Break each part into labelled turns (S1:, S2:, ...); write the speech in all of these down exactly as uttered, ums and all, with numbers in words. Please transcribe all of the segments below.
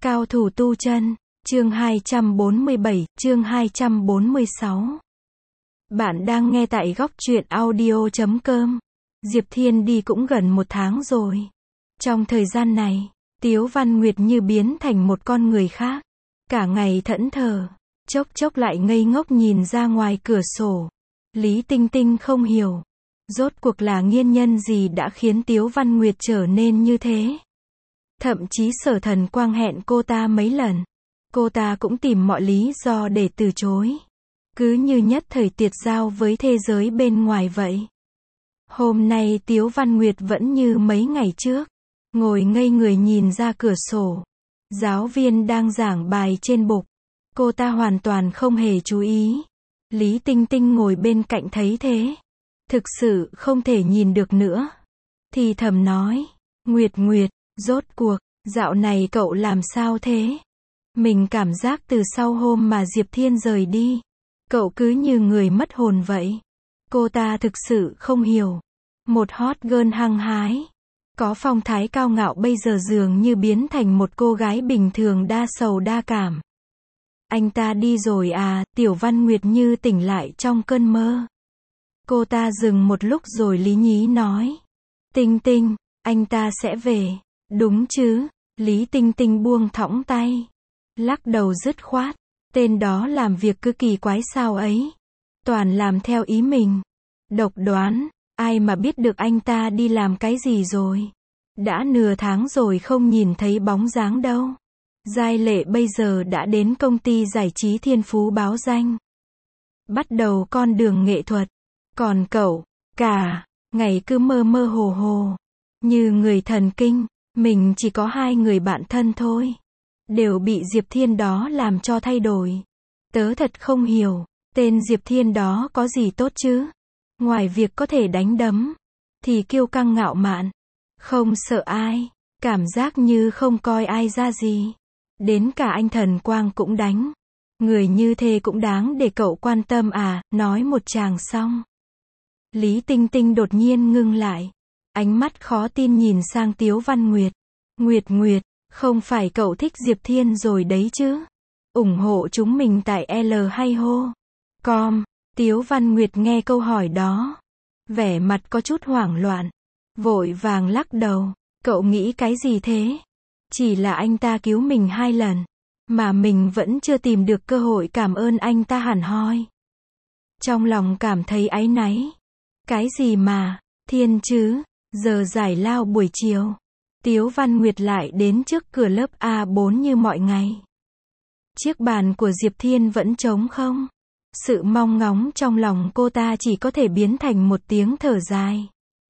S1: Cao thủ tu chân, chương hai trăm bốn mươi bảy, chương hai trăm bốn mươi sáu. Bạn đang nghe tại góc truyện audio chấm com. Diệp Thiên đi cũng gần một tháng rồi. Trong thời gian này, Tiếu Văn Nguyệt như biến thành một con người khác. Cả ngày thẫn thờ, chốc chốc lại ngây ngốc nhìn ra ngoài cửa sổ. Lý Tinh Tinh không hiểu. Rốt cuộc là nguyên nhân gì đã khiến Tiếu Văn Nguyệt trở nên như thế? Thậm chí Sở Thần Quang hẹn cô ta mấy lần. Cô ta cũng tìm mọi lý do để từ chối. Cứ như nhất thời tiệt giao với thế giới bên ngoài vậy. Hôm nay Tiếu Văn Nguyệt vẫn như mấy ngày trước. Ngồi ngây người nhìn ra cửa sổ. Giáo viên đang giảng bài trên bục. Cô ta hoàn toàn không hề chú ý. Lý Tinh Tinh ngồi bên cạnh thấy thế. Thực sự không thể nhìn được nữa. Thì thầm nói. Nguyệt Nguyệt, rốt cuộc, dạo này cậu làm sao thế? Mình cảm giác từ sau hôm mà Diệp Thiên rời đi, cậu cứ như người mất hồn vậy. Cô ta thực sự không hiểu. Một hot girl hăng hái, có phong thái cao ngạo bây giờ dường như biến thành một cô gái bình thường đa sầu đa cảm. Anh ta đi rồi à? Tiểu Văn Nguyệt như tỉnh lại trong cơn mơ. Cô ta dừng một lúc rồi lý nhí nói. Tinh Tinh, anh ta sẽ về, đúng chứ? Lý Tinh Tinh buông thõng tay, lắc đầu dứt khoát. Tên đó làm việc cứ kỳ quái sao ấy. Toàn làm theo ý mình. Độc đoán, ai mà biết được anh ta đi làm cái gì rồi. Đã nửa tháng rồi không nhìn thấy bóng dáng đâu. Giai Lệ bây giờ đã đến công ty giải trí Thiên Phú báo danh. Bắt đầu con đường nghệ thuật. Còn cậu, cả ngày cứ mơ mơ hồ hồ. Như người thần kinh. Mình chỉ có hai người bạn thân thôi. Đều bị Diệp Thiên đó làm cho thay đổi. Tớ thật không hiểu. Tên Diệp Thiên đó có gì tốt chứ? Ngoài việc có thể đánh đấm, thì kiêu căng ngạo mạn. Không sợ ai. Cảm giác như không coi ai ra gì. Đến cả anh Thần Quang cũng đánh. Người như thế cũng đáng để cậu quan tâm à? Nói một tràng xong. Lý Tinh Tinh đột nhiên ngưng lại. Ánh mắt khó tin nhìn sang Tiếu Văn Nguyệt. Nguyệt Nguyệt, không phải cậu thích Diệp Thiên rồi đấy chứ? Ủng hộ chúng mình tại L hay hô com. Tiếu Văn Nguyệt nghe câu hỏi đó, vẻ mặt có chút hoảng loạn, vội vàng lắc đầu. Cậu nghĩ cái gì thế? Chỉ là anh ta cứu mình hai lần, mà mình vẫn chưa tìm được cơ hội cảm ơn anh ta hẳn hoi. Trong lòng cảm thấy áy náy. Cái gì mà, Thiên chứ? Giờ giải lao buổi chiều, Tiếu Văn Nguyệt lại đến trước cửa lớp A bốn như mọi ngày. Chiếc bàn của Diệp Thiên vẫn trống không. Sự mong ngóng trong lòng cô ta chỉ có thể biến thành một tiếng thở dài.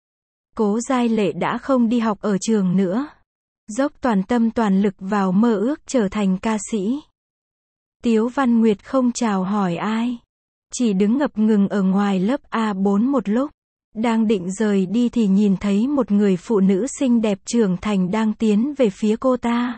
S1: Cố Giai Lệ đã không đi học ở trường nữa. Dốc toàn tâm toàn lực vào mơ ước trở thành ca sĩ. Tiếu Văn Nguyệt không chào hỏi ai. Chỉ đứng ngập ngừng ở ngoài lớp A bốn một lúc. Đang định rời đi thì nhìn thấy một người phụ nữ xinh đẹp trưởng thành đang tiến về phía cô ta.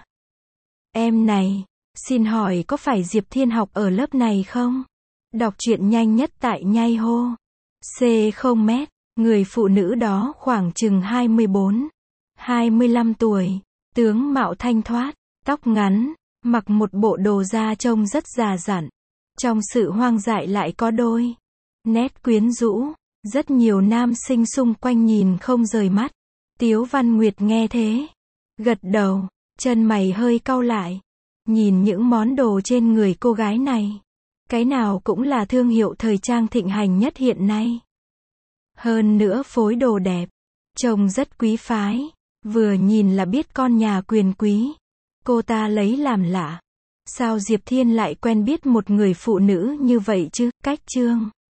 S1: Em này, xin hỏi có phải Diệp Thiên học ở lớp này không? Đọc truyện nhanh nhất tại Nhai Hô. C không mét. Người phụ nữ đó khoảng chừng hai mươi bốn, hai mươi lăm tuổi. Tướng mạo thanh thoát, tóc ngắn, mặc một bộ đồ da trông rất già dặn. Trong sự hoang dại lại có đôi nét quyến rũ. Rất nhiều nam sinh xung quanh nhìn không rời mắt. Tiếu Văn Nguyệt nghe thế, gật đầu, chân mày hơi cau lại. Nhìn những món đồ trên người cô gái này, cái nào cũng là thương hiệu thời trang thịnh hành nhất hiện nay. Hơn nữa phối đồ đẹp, trông rất quý phái, vừa nhìn là biết con nhà quyền quý. Cô ta lấy làm lạ. Sao Diệp Thiên lại quen biết một người phụ nữ như vậy chứ? Cách chương